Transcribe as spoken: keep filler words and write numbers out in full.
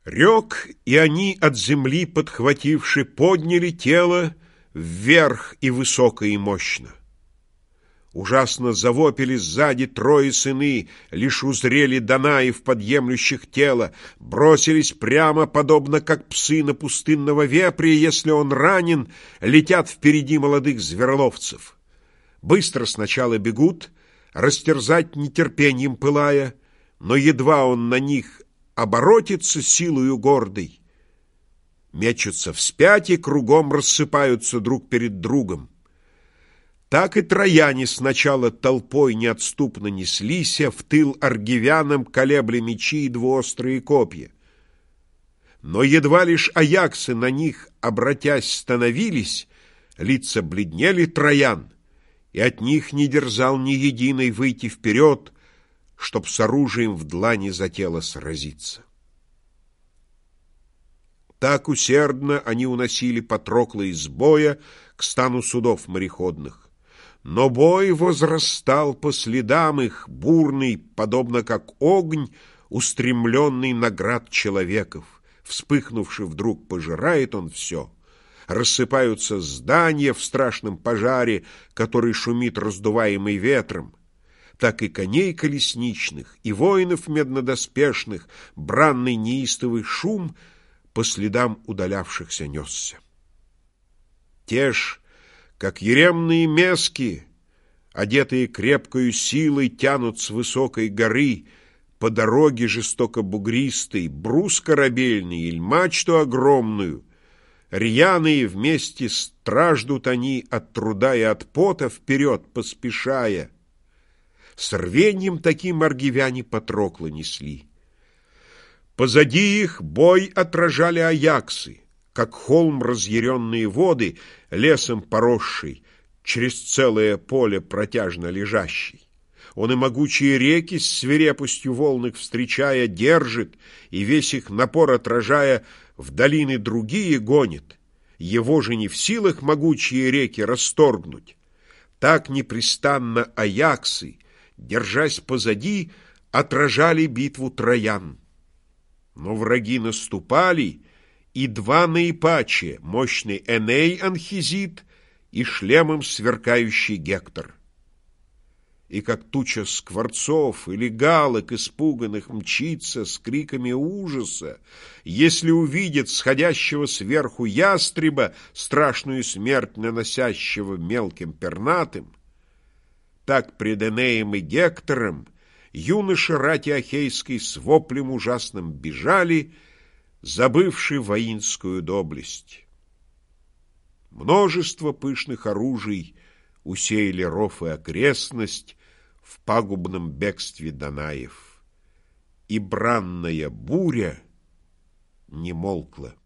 Рек, и они, от земли подхвативши, подняли тело вверх и высоко и мощно. Ужасно завопили сзади трое сыны, лишь узрели Данаев, подъемлющих тело, бросились прямо, подобно как псы на пустынного вепря, если он ранен, летят впереди молодых звероловцев. Быстро сначала бегут, растерзать нетерпением пылая, но едва он на них оборотится силою гордой, мечутся вспять и кругом рассыпаются друг перед другом. Так и трояне сначала толпой неотступно неслися в тыл аргивянам, колебля мечи и двуострые копья. Но едва лишь аяксы на них, обратясь, становились, лица бледнели троян, и от них не дерзал ни единый выйти вперед, чтоб с оружием в длани за тело сразиться. Так усердно они уносили Патрокла из боя к стану судов мореходных. Но бой возрастал по следам их, бурный, подобно как огонь, устремленный на град человеков. Вспыхнувший вдруг, пожирает он все. Рассыпаются здания в страшном пожаре, который шумит, раздуваемый ветром. Так и коней колесничных, и воинов меднодоспешных бранный неистовый шум по следам удалявшихся несся. Те ж, как еремные мески, одетые крепкою силой, тянут с высокой горы по дороге жестоко-бугристой брус корабельный или мачту огромную. Рьяные вместе страждут они от труда и от пота, вперед поспешая. С рвеньем таким аргивяне Патрокла несли. Позади их бой отражали аяксы, как холм разъяренные воды, лесом поросший, через целое поле протяжно лежащий. Он и могучие реки с свирепостью волн их встречая держит, и весь их напор отражая, в долины другие гонит. Его же не в силах могучие реки расторгнуть. Так непрестанно аяксы, держась позади, отражали битву троян. Но враги наступали, и два наипаче, мощный Эней Анхизит и шлемом сверкающий Гектор. И как туча скворцов или галок испуганных мчится с криками ужаса, если увидит сходящего сверху ястреба, страшную смерть наносящего мелким пернатым, так пред Энеем и Гектором юноши рати ахейской с воплем ужасным бежали, забывши воинскую доблесть. Множество пышных оружий усеяли ров и окрестность в пагубном бегстве Данаев, и бранная буря не молкла.